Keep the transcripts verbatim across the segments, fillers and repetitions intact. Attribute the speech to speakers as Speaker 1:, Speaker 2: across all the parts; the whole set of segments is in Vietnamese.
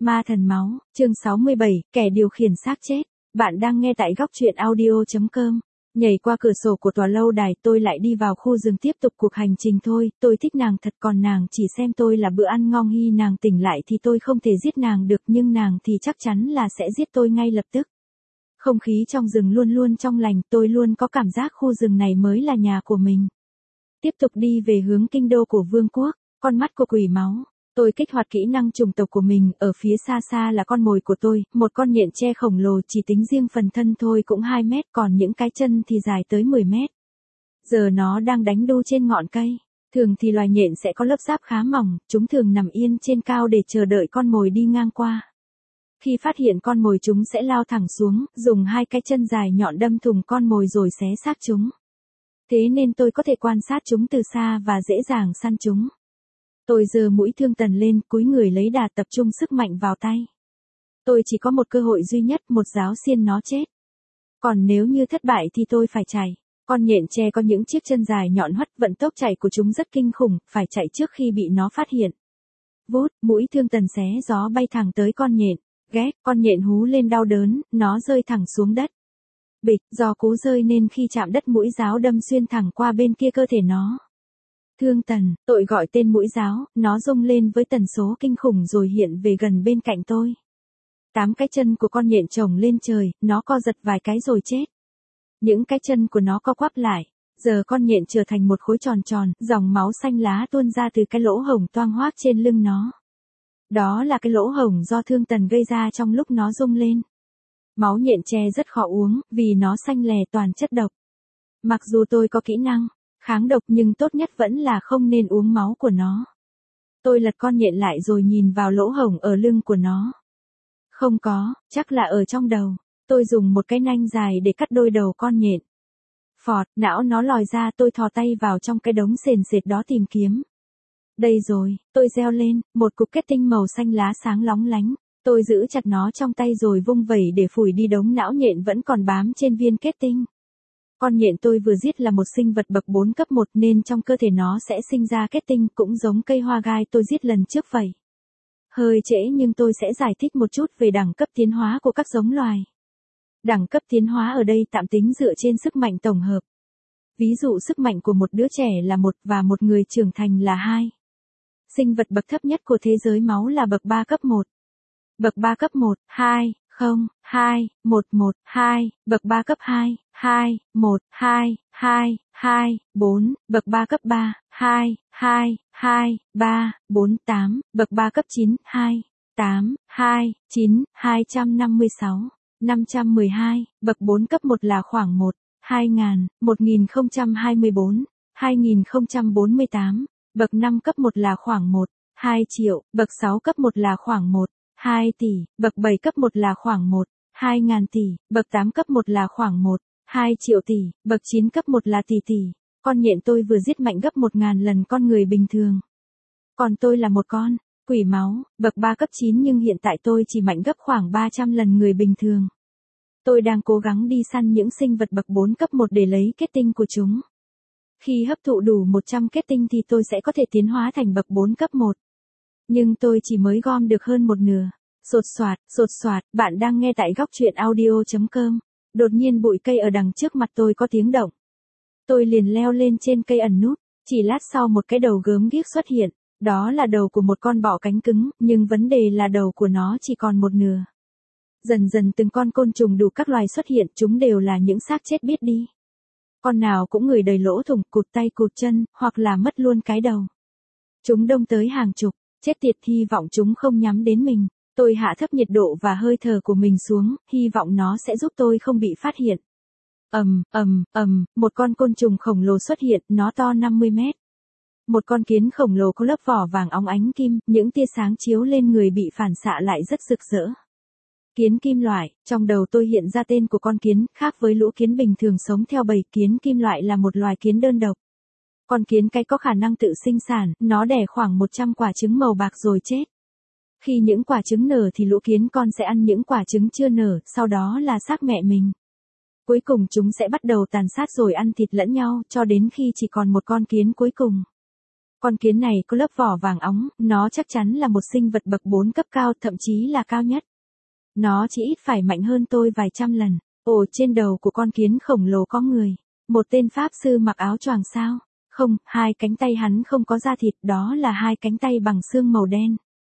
Speaker 1: Ma thần máu, chương sáu mươi bảy, kẻ điều khiển xác chết. Bạn đang nghe tại góc truyện audio chấm com. Nhảy qua cửa sổ của tòa lâu đài, tôi lại đi vào khu rừng tiếp tục cuộc hành trình thôi. Tôi thích nàng thật, còn nàng chỉ xem tôi là bữa ăn ngon. Khi nàng tỉnh lại thì tôi không thể giết nàng được, nhưng nàng thì chắc chắn là sẽ giết tôi ngay lập tức. Không khí trong rừng luôn luôn trong lành, tôi luôn có cảm giác khu rừng này mới là nhà của mình. Tiếp tục đi về hướng kinh đô của vương quốc, con mắt của quỷ máu. Tôi kích hoạt kỹ năng trùng tộc của mình, ở phía xa xa là con mồi của tôi, một con nhện tre khổng lồ, chỉ tính riêng phần thân thôi cũng hai mét, còn những cái chân thì dài tới mười mét. Giờ nó đang đánh đu trên ngọn cây. Thường thì loài nhện sẽ có lớp giáp khá mỏng, chúng thường nằm yên trên cao để chờ đợi con mồi đi ngang qua. Khi phát hiện con mồi, chúng sẽ lao thẳng xuống, dùng hai cái chân dài nhọn đâm thủng con mồi rồi xé xác chúng. Thế nên tôi có thể quan sát chúng từ xa và dễ dàng săn chúng. Tôi giơ mũi thương tần lên, cúi người lấy đà, tập trung sức mạnh vào tay. Tôi chỉ có một cơ hội duy nhất, một giáo xiên nó chết. Còn nếu như thất bại thì tôi phải chạy. Con nhện tre có những chiếc chân dài nhọn hoắt, vận tốc chạy của chúng rất kinh khủng, phải chạy trước khi bị nó phát hiện. Vút, mũi thương tần xé gió bay thẳng tới con nhện. Ghét, con nhện hú lên đau đớn, nó rơi thẳng xuống đất. Bịch, do cú rơi nên khi chạm đất, mũi giáo đâm xuyên thẳng qua bên kia cơ thể nó. Thương tần, tôi gọi tên mũi giáo, nó rung lên với tần số kinh khủng rồi hiện về gần bên cạnh tôi. Tám cái chân của con nhện chồng lên trời, nó co giật vài cái rồi chết. Những cái chân của nó co quắp lại, giờ con nhện trở thành một khối tròn tròn, dòng máu xanh lá tuôn ra từ cái lỗ hổng toang hoác trên lưng nó. Đó là cái lỗ hổng do thương tần gây ra trong lúc nó rung lên. Máu nhện tre rất khó uống, vì nó xanh lè toàn chất độc. Mặc dù tôi có kỹ năng kháng độc, nhưng tốt nhất vẫn là không nên uống máu của nó. Tôi lật con nhện lại rồi nhìn vào lỗ hổng ở lưng của nó. Không có, chắc là ở trong đầu. Tôi dùng một cái nanh dài để cắt đôi đầu con nhện. Phọt, não nó lòi ra, tôi thò tay vào trong cái đống sền sệt đó tìm kiếm. Đây rồi, tôi reo lên, một cục kết tinh màu xanh lá sáng lóng lánh. Tôi giữ chặt nó trong tay rồi vung vẩy để phủi đi đống não nhện vẫn còn bám trên viên kết tinh. Con nhện tôi vừa giết là một sinh vật bậc bốn cấp một nên trong cơ thể nó sẽ sinh ra kết tinh, cũng giống cây hoa gai tôi giết lần trước vậy. Hơi trễ nhưng tôi sẽ giải thích một chút về đẳng cấp tiến hóa của các giống loài. Đẳng cấp tiến hóa ở đây tạm tính dựa trên sức mạnh tổng hợp. Ví dụ sức mạnh của một đứa trẻ là một và một người trưởng thành là hai. Sinh vật bậc thấp nhất của thế giới máu là bậc ba cấp một. Bậc ba cấp một, hai, không, hai, một, một, hai, bậc ba cấp hai, hai, một, hai, hai, hai, bốn, bậc ba cấp ba, hai, hai, hai, ba, bốn, tám, bậc ba cấp chín, hai, tám, hai, chín, hai trăm năm mươi sáu, năm trăm mười hai, bậc bốn cấp một là khoảng một, hai nghìn, một nghìn không trăm hai mươi bốn, hai nghìn không trăm bốn mươi tám, bậc năm cấp một là khoảng một, hai triệu, bậc sáu cấp một là khoảng một, hai tỷ, bậc bảy cấp một là khoảng một, hai ngàn tỷ, bậc tám cấp một là khoảng một, hai triệu tỷ, bậc chín cấp một là tỷ tỷ. Con nhện tôi vừa giết mạnh gấp một ngàn lần con người bình thường. Còn tôi là một con quỷ máu, bậc ba cấp chín, nhưng hiện tại tôi chỉ mạnh gấp khoảng ba trăm lần người bình thường. Tôi đang cố gắng đi săn những sinh vật bậc bốn cấp một để lấy kết tinh của chúng. Khi hấp thụ đủ một trăm kết tinh thì tôi sẽ có thể tiến hóa thành bậc bốn cấp một. Nhưng tôi chỉ mới gom được hơn một nửa. Sột soạt, sột soạt, bạn đang nghe tại góc truyện audio chấm com. Đột nhiên bụi cây ở đằng trước mặt tôi có tiếng động. Tôi liền leo lên trên cây ẩn núp, chỉ lát sau một cái đầu gớm ghiếc xuất hiện. Đó là đầu của một con bọ cánh cứng, nhưng vấn đề là đầu của nó chỉ còn một nửa. Dần dần từng con côn trùng đủ các loài xuất hiện, chúng đều là những xác chết biết đi. Con nào cũng người đầy lỗ thủng, cụt tay cụt chân, hoặc là mất luôn cái đầu. Chúng đông tới hàng chục, chết tiệt, hy vọng chúng không nhắm đến mình. Tôi hạ thấp nhiệt độ và hơi thở của mình xuống, hy vọng nó sẽ giúp tôi không bị phát hiện. Ầm, ầm, ầm, một con côn trùng khổng lồ xuất hiện, nó to năm mươi mét. Một con kiến khổng lồ có lớp vỏ vàng óng ánh kim, những tia sáng chiếu lên người bị phản xạ lại rất rực rỡ. Kiến kim loại, trong đầu tôi hiện ra tên của con kiến, khác với lũ kiến bình thường sống theo bầy, kiến kim loại là một loài kiến đơn độc. Con kiến cái có khả năng tự sinh sản, nó đẻ khoảng một trăm quả trứng màu bạc rồi chết. Khi những quả trứng nở thì lũ kiến con sẽ ăn những quả trứng chưa nở, sau đó là xác mẹ mình. Cuối cùng chúng sẽ bắt đầu tàn sát rồi ăn thịt lẫn nhau, cho đến khi chỉ còn một con kiến cuối cùng. Con kiến này có lớp vỏ vàng óng, nó chắc chắn là một sinh vật bậc bốn cấp cao, thậm chí là cao nhất. Nó chỉ ít phải mạnh hơn tôi vài trăm lần. Ồ, trên đầu của con kiến khổng lồ có người. Một tên pháp sư mặc áo choàng sao? Không, hai cánh tay hắn không có da thịt, đó là hai cánh tay bằng xương màu đen.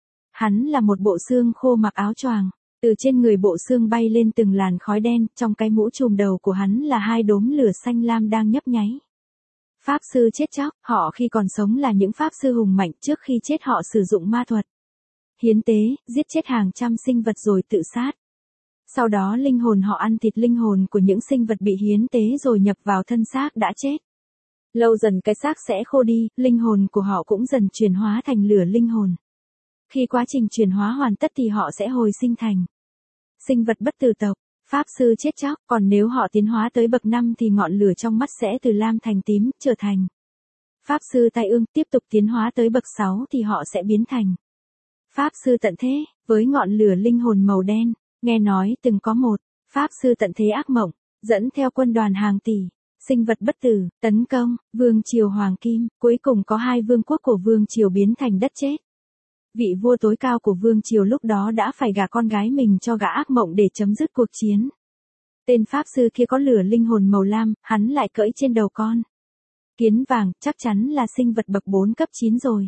Speaker 1: Hắn là một bộ xương khô mặc áo choàng. Từ trên người bộ xương bay lên từng làn khói đen, trong cái mũ trùm đầu của hắn là hai đốm lửa xanh lam đang nhấp nháy. Pháp sư chết chóc, họ khi còn sống là những pháp sư hùng mạnh, trước khi chết họ sử dụng ma thuật. Hiến tế, giết chết hàng trăm sinh vật rồi tự sát. Sau đó linh hồn họ ăn thịt linh hồn của những sinh vật bị hiến tế rồi nhập vào thân xác đã chết. Lâu dần cái xác sẽ khô đi, linh hồn của họ cũng dần chuyển hóa thành lửa linh hồn. Khi quá trình chuyển hóa hoàn tất thì họ sẽ hồi sinh thành sinh vật bất tử tộc, pháp sư chết chóc, còn nếu họ tiến hóa tới bậc năm thì ngọn lửa trong mắt sẽ từ lam thành tím, trở thành pháp sư tai ương, tiếp tục tiến hóa tới bậc sáu thì họ sẽ biến thành pháp sư tận thế, với ngọn lửa linh hồn màu đen. Nghe nói từng có một pháp sư tận thế ác mộng, dẫn theo quân đoàn hàng tỷ sinh vật bất tử, tấn công vương triều Hoàng Kim, cuối cùng có hai vương quốc của vương triều biến thành đất chết. Vị vua tối cao của vương triều lúc đó đã phải gả con gái mình cho gã ác mộng để chấm dứt cuộc chiến. Tên pháp sư kia có lửa linh hồn màu lam, hắn lại cưỡi trên đầu con kiến vàng, chắc chắn là sinh vật bậc bốn cấp chín rồi.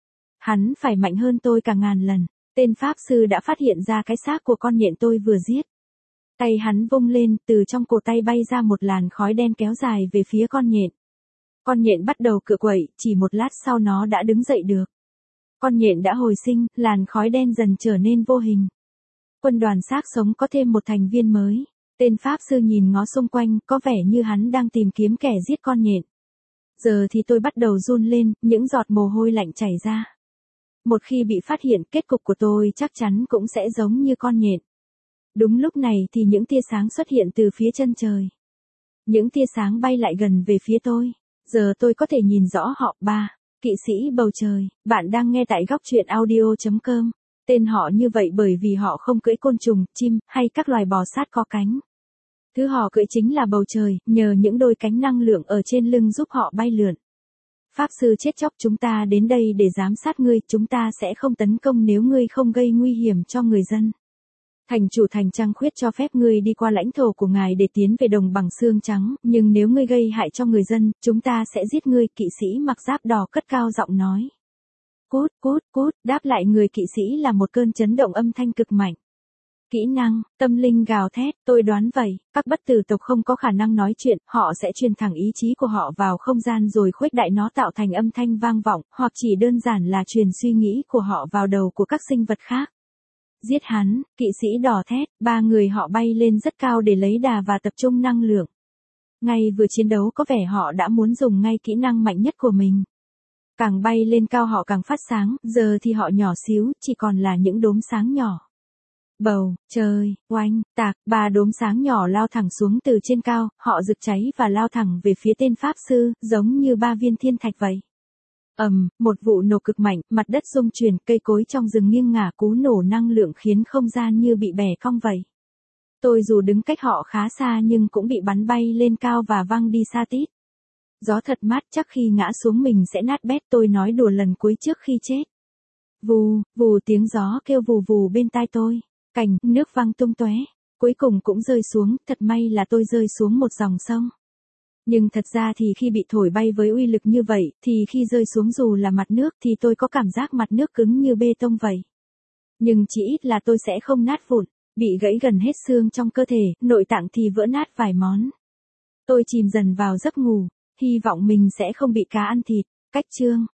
Speaker 1: Hắn phải mạnh hơn tôi cả ngàn lần. Tên pháp sư đã phát hiện ra cái xác của con nhện tôi vừa giết. Tay hắn vung lên, từ trong cổ tay bay ra một làn khói đen kéo dài về phía con nhện. Con nhện bắt đầu cựa quậy, chỉ một lát sau nó đã đứng dậy được. Con nhện đã hồi sinh, làn khói đen dần trở nên vô hình. Quân đoàn xác sống có thêm một thành viên mới. Tên pháp sư nhìn ngó xung quanh, có vẻ như hắn đang tìm kiếm kẻ giết con nhện. Giờ thì tôi bắt đầu run lên, những giọt mồ hôi lạnh chảy ra. Một khi bị phát hiện, kết cục của tôi chắc chắn cũng sẽ giống như con nhện. Đúng lúc này thì những tia sáng xuất hiện từ phía chân trời. Những tia sáng bay lại gần về phía tôi. Giờ tôi có thể nhìn rõ họ. Ba, kỵ sĩ bầu trời. Bạn đang nghe tại góc truyện audio chấm com. Tên họ như vậy bởi vì họ không cưỡi côn trùng, chim, hay các loài bò sát có cánh. Thứ họ cưỡi chính là bầu trời, nhờ những đôi cánh năng lượng ở trên lưng giúp họ bay lượn. Pháp sư chết chóc, chúng ta đến đây để giám sát ngươi, chúng ta sẽ không tấn công nếu ngươi không gây nguy hiểm cho người dân. Thành chủ thành Trăng Khuyết cho phép ngươi đi qua lãnh thổ của ngài để tiến về đồng bằng xương trắng, nhưng nếu ngươi gây hại cho người dân, chúng ta sẽ giết ngươi, kỵ sĩ mặc giáp đỏ cất cao giọng nói. Cút, cút, cút, đáp lại người kỵ sĩ là một cơn chấn động âm thanh cực mạnh. Kỹ năng, tâm linh gào thét, tôi đoán vậy, các bất tử tộc không có khả năng nói chuyện, họ sẽ truyền thẳng ý chí của họ vào không gian rồi khuếch đại nó tạo thành âm thanh vang vọng, hoặc chỉ đơn giản là truyền suy nghĩ của họ vào đầu của các sinh vật khác. Giết hắn, kỵ sĩ đỏ thét, ba người họ bay lên rất cao để lấy đà và tập trung năng lượng. Ngay vừa chiến đấu có vẻ họ đã muốn dùng ngay kỹ năng mạnh nhất của mình. Càng bay lên cao họ càng phát sáng, giờ thì họ nhỏ xíu, chỉ còn là những đốm sáng nhỏ. Bầu, trời, oanh, tạc, ba đốm sáng nhỏ lao thẳng xuống từ trên cao, họ rực cháy và lao thẳng về phía tên pháp sư, giống như ba viên thiên thạch vậy. Ầm, um, một vụ nổ cực mạnh, mặt đất rung chuyển, cây cối trong rừng nghiêng ngả, cú nổ năng lượng khiến không gian như bị bẻ cong vậy. Tôi dù đứng cách họ khá xa nhưng cũng bị bắn bay lên cao và văng đi xa tít. Gió thật mát, chắc khi ngã xuống mình sẽ nát bét, tôi nói đùa lần cuối trước khi chết. Vù, vù tiếng gió kêu vù vù bên tai tôi. Cành, nước văng tung tóe, cuối cùng cũng rơi xuống, thật may là tôi rơi xuống một dòng sông. Nhưng thật ra thì khi bị thổi bay với uy lực như vậy, thì khi rơi xuống dù là mặt nước thì tôi có cảm giác mặt nước cứng như bê tông vậy. Nhưng chỉ ít là tôi sẽ không nát vụn, bị gãy gần hết xương trong cơ thể, nội tạng thì vỡ nát vài món. Tôi chìm dần vào giấc ngủ, hy vọng mình sẽ không bị cá ăn thịt. Cách chương